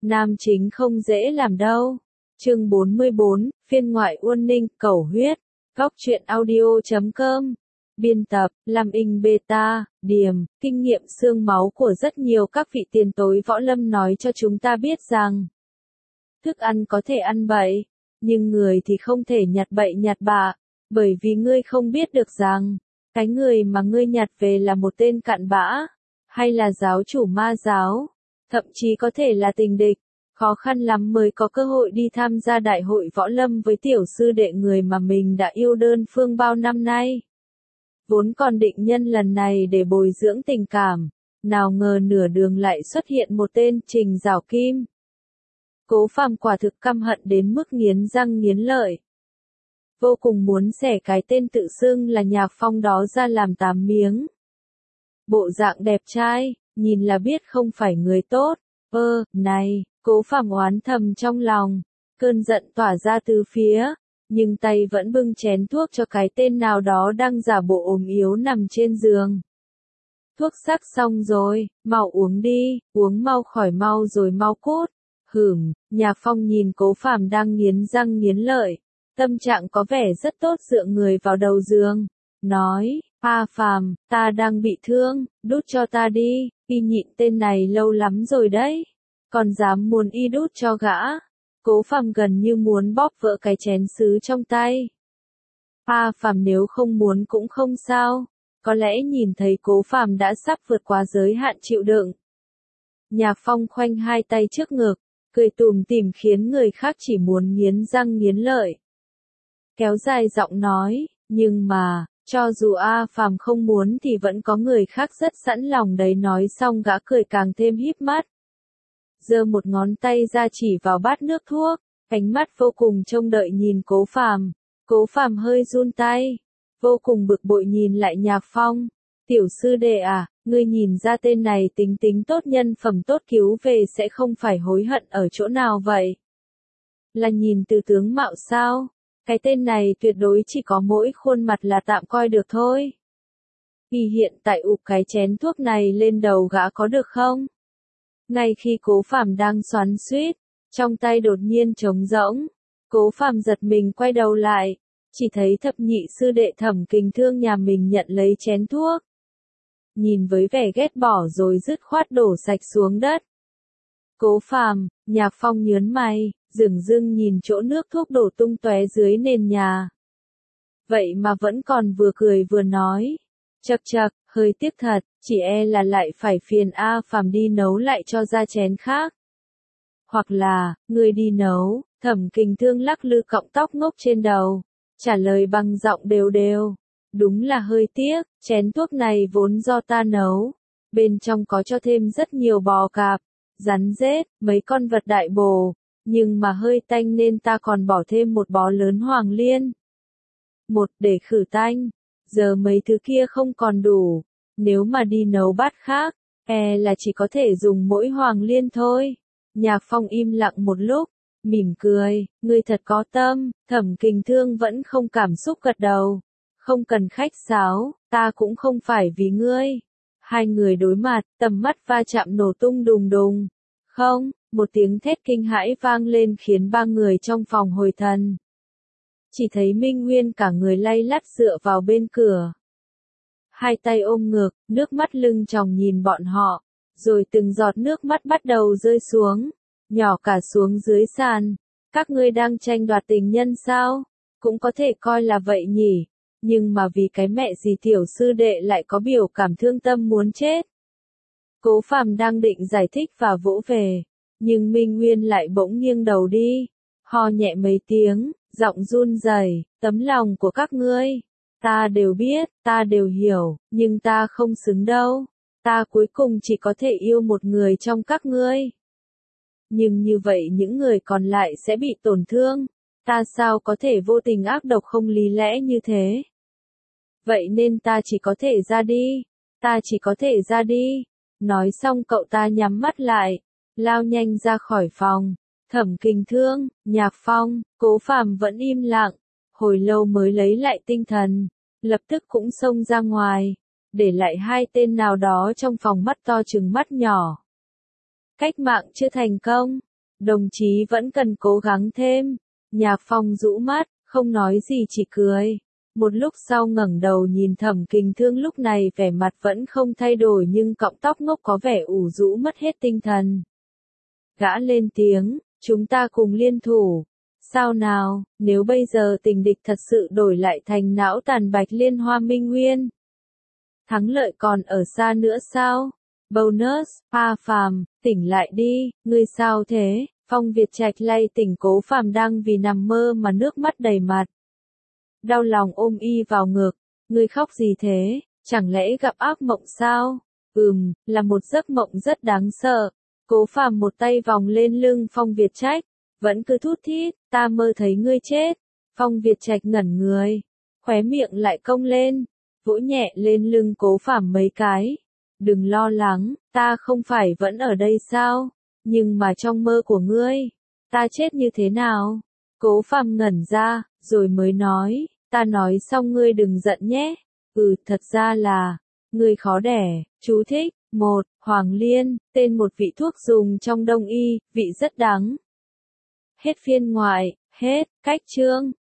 nam chính không dễ làm đâu. Chương 44, phiên ngoại Uôn Ninh, Cẩu Huyết. Góc truyện audio.com. Biên tập, Lam Inh Beta, Điềm. Kinh nghiệm xương máu của rất nhiều các vị tiền bối võ lâm nói cho chúng ta biết rằng thức ăn có thể ăn bậy, nhưng người thì không thể nhặt bậy nhặt bạ, bởi vì ngươi không biết được rằng cái người mà ngươi nhặt về là một tên cặn bã, hay là giáo chủ ma giáo, thậm chí có thể là tình địch. Khó khăn lắm mới có cơ hội đi tham gia đại hội võ lâm với tiểu sư đệ người mà mình đã yêu đơn phương bao năm nay. Vốn còn định nhân lần này để bồi dưỡng tình cảm, nào ngờ nửa đường lại xuất hiện một tên Trình Giảo Kim. Cố Phàm quả thực căm hận đến mức nghiến răng nghiến lợi. Vô cùng muốn xẻ cái tên tự xưng là Nhạc Phong đó ra làm 8 miếng. Bộ dạng đẹp trai, nhìn là biết không phải người tốt. Này, Cố Phàm oán thầm trong lòng, cơn giận tỏa ra từ phía, nhưng tay vẫn bưng chén thuốc cho cái tên nào đó đang giả bộ ốm yếu nằm trên giường. Thuốc sắc xong rồi, mau uống đi, uống mau khỏi mau rồi mau cút. Nhạc Phong nhìn Cố Phàm đang nghiến răng nghiến lợi, tâm trạng có vẻ rất tốt dựa người vào đầu giường, nói, Phàm, ta đang bị thương, đút cho ta đi, y nhịn tên này lâu lắm rồi đấy, còn dám muốn y đút cho gã. Cố Phàm gần như muốn bóp vỡ cái chén sứ trong tay. Phàm nếu không muốn cũng không sao, có lẽ nhìn thấy Cố Phàm đã sắp vượt qua giới hạn chịu đựng. Nhạc Phong khoanh hai tay trước ngực, cười tủm tỉm khiến người khác chỉ muốn nghiến răng nghiến lợi. Kéo dài giọng nói, nhưng mà, cho dù Phàm không muốn thì vẫn có người khác rất sẵn lòng đấy. Nói xong gã cười càng thêm híp mắt. Giơ một ngón tay ra chỉ vào bát nước thuốc, ánh mắt vô cùng trông đợi nhìn Cố Phàm. Cố Phàm hơi run tay, vô cùng bực bội nhìn lại Nhạc Phong. Tiểu sư đệ à, ngươi nhìn ra tên này tính tính tốt nhân phẩm tốt cứu về sẽ không phải hối hận ở chỗ nào vậy? Là nhìn từ tướng mạo sao? Cái tên này tuyệt đối chỉ có mỗi khuôn mặt là tạm coi được thôi. Vì hiện tại ụp cái chén thuốc này lên đầu gã có được không? Ngay khi Cố Phàm đang xoắn xuýt, trong tay đột nhiên trống rỗng. Cố Phàm giật mình quay đầu lại, chỉ thấy thập nhị sư đệ Thẩm Kình Thương nhà mình nhận lấy chén thuốc. Nhìn với vẻ ghét bỏ rồi dứt khoát đổ sạch xuống đất. Cố Phàm, Nhạc Phong nhớn mày, dửng dưng nhìn chỗ nước thuốc đổ tung tóe dưới nền nhà. Vậy mà vẫn còn vừa cười vừa nói. Chậc chậc, hơi tiếc thật, chỉ e là lại phải phiền Phàm đi nấu lại cho ra chén khác. Hoặc là, người đi nấu. Thẩm Kình Thương lắc lư cọng tóc ngốc trên đầu, trả lời bằng giọng đều đều. Đúng là hơi tiếc, chén thuốc này vốn do ta nấu. Bên trong có cho thêm rất nhiều bò cạp, rắn rết, mấy con vật đại bổ, nhưng mà hơi tanh nên ta còn bỏ thêm một bó lớn hoàng liên. Để khử tanh, giờ mấy thứ kia không còn đủ, nếu mà đi nấu bát khác, là chỉ có thể dùng mỗi hoàng liên thôi. Nhạc Phong im lặng một lúc, mỉm cười, ngươi thật có tâm. Thẩm Kình Thương vẫn không cảm xúc gật đầu. Không cần khách sáo, ta cũng không phải vì ngươi. Hai người đối mặt, tầm mắt va chạm nổ tung đùng đùng. Không, một tiếng thét kinh hãi vang lên khiến ba người trong phòng hồi thần. Chỉ thấy Minh Nguyên cả người lay lắt dựa vào bên cửa. Hai tay ôm ngực, nước mắt lưng tròng nhìn bọn họ, rồi từng giọt nước mắt bắt đầu rơi xuống, nhỏ cả xuống dưới sàn. Các ngươi đang tranh đoạt tình nhân sao? Cũng có thể coi là vậy nhỉ. Nhưng mà vì cái mẹ gì tiểu sư đệ lại có biểu cảm thương tâm muốn chết. Cố Phàm đang định giải thích và vỗ về, nhưng Minh Nguyên lại bỗng nghiêng đầu đi, ho nhẹ mấy tiếng, giọng run rẩy, tấm lòng của các ngươi, ta đều biết, ta đều hiểu, nhưng ta không xứng đâu, ta cuối cùng chỉ có thể yêu một người trong các ngươi. Nhưng như vậy những người còn lại sẽ bị tổn thương, ta sao có thể vô tình ác độc không lý lẽ như thế? Vậy nên ta chỉ có thể ra đi, ta chỉ có thể ra đi. Nói xong cậu ta nhắm mắt lại, lao nhanh ra khỏi phòng. Thẩm Kình Thương, Nhạc Phong, Cố Phàm vẫn im lặng, hồi lâu mới lấy lại tinh thần, lập tức cũng xông ra ngoài, để lại hai tên nào đó trong phòng mắt to trừng mắt nhỏ. Cách mạng chưa thành công, Đồng chí vẫn cần cố gắng thêm. Nhạc Phong rũ mắt, không nói gì chỉ cười. Một lúc sau ngẩng đầu nhìn Thẩm Kình Thương, lúc này vẻ mặt vẫn không thay đổi nhưng cọng tóc ngốc có vẻ ủ rũ mất hết tinh thần. Gã lên tiếng, chúng ta cùng liên thủ. Sao nào, nếu bây giờ tình địch thật sự đổi lại thành não tàn Bạch Liên Hoa Minh Nguyên? Thắng lợi còn ở xa nữa sao? Bonus, Pa Phàm, tỉnh lại đi, ngươi sao thế? Phong Việt Trạch lay tỉnh Cố Phàm đang vì nằm mơ mà nước mắt đầy mặt. Đau lòng ôm y vào ngực, ngươi khóc gì thế, chẳng lẽ gặp ác mộng sao? Là một giấc mộng rất đáng sợ. Cố Phàm một tay vòng lên lưng Phong Việt Trạch, vẫn cứ thút thít, ta mơ thấy ngươi chết. Phong Việt Trạch ngẩn người, khóe miệng lại cong lên, vỗ nhẹ lên lưng Cố Phàm mấy cái. Đừng lo lắng, ta không phải vẫn ở đây sao? Nhưng mà trong mơ của ngươi, ta chết như thế nào? Cố Phàm ngẩn ra, rồi mới nói, ta nói xong ngươi đừng giận nhé. Thật ra là, ngươi khó đẻ. Chú thích, 1. Hoàng Liên, tên một vị thuốc dùng trong đông y, vị rất đắng. Hết phiên ngoại, hết, cách chương.